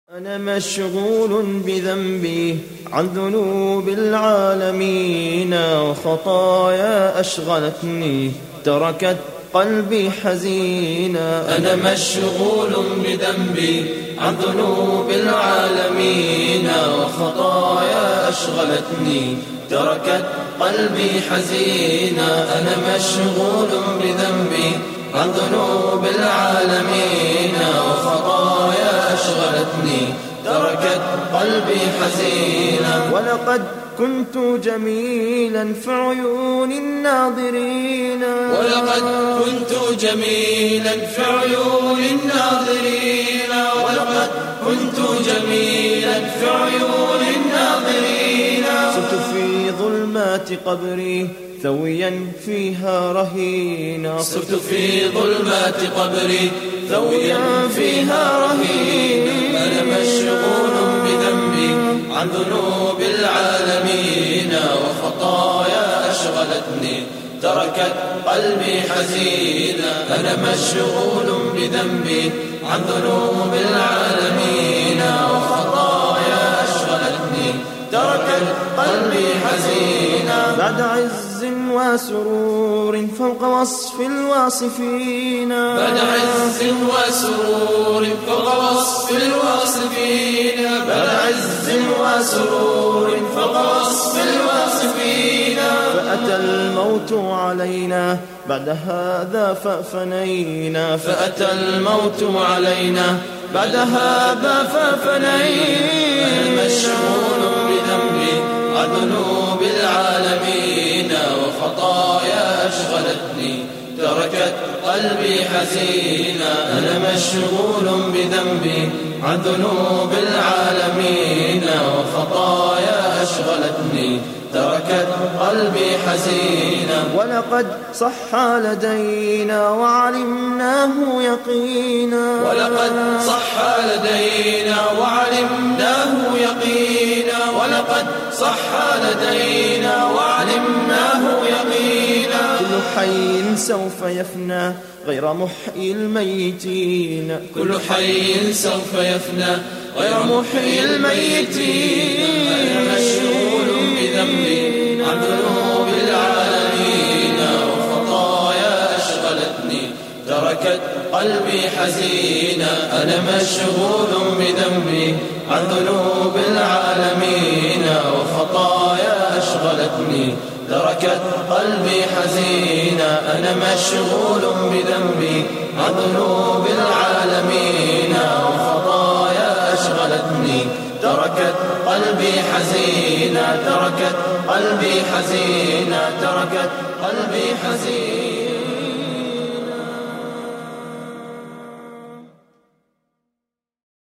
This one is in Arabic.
أنا مشغول بذنبي عن ذنوب العالمين، وخطايا أشغلتني تركت قلبي حزينا. أنا مشغول بذنبي عن ذنوب العالمين، وخطايا أشغلتني تركت قلبي حزينا. أنا مشغول بذنبي عن ذنوب العالمين، وخطايا أشغلتني تركت قلبي حزينا. ولقد كنت جميلا في عيون الناظرين، ولقد كنت جميلا في عيون الناظرين، ولقد كنت جميلا في عيون الناظرين. صرت في ظلمات قبري ثويا فيها رهينا، صرت في ظلمات قبري ثويا فيها رهينا. أنا مشغول بذنبي عن ذنوب العالمين، وخطايا أشغلتني تركت قلبي حزينا. أنا مشغول بذنبي عن ذنوب العالمين، وخطايا أشغلتني تركت قلبي حزينا. بعد عز وسرور فوق وصف الواصفين، بعد عز وسرور فوق وصف الواصفين، بعد عز وسرور فوق وصف الواصفين. فأتى الموت علينا بعد هذا ففنينا، فأتى الموت علينا بعد هذا ففنينا. أنا مشغول بذنبي عن ذنوب العالمين، وخطايا أشغلتني تركت قلبي حزينا. أنا مشغول بذنبي عن ذنوب العالمين، وخطايا أشغلتني تركت قلبي حزينا. ولقد صح لدينا وعلمناه يقينا، ولقد صح لدينا وعلمناه يقينا، ولقد صح لدينا وعلمناه يقينا. كل حي سوف يفنى غير محيي الميتين، كل حي سوف يفنى غير محيي الميتين. أنا مشغول بذنبي عن ذنوب العالمين، وخطايا أشغلتني تركت قلبي حزينا. أنا مشغول بذنبي عن ذنوب العالمين، وخطايا أشغلتني تركت قلبي حزينا. أنا مشغول بذنبي عن ذنوب العالمين، وخطايا أشغلتني تركت قلبي حزينا، تركت قلبي حزينا، تركت قلبي حزينا.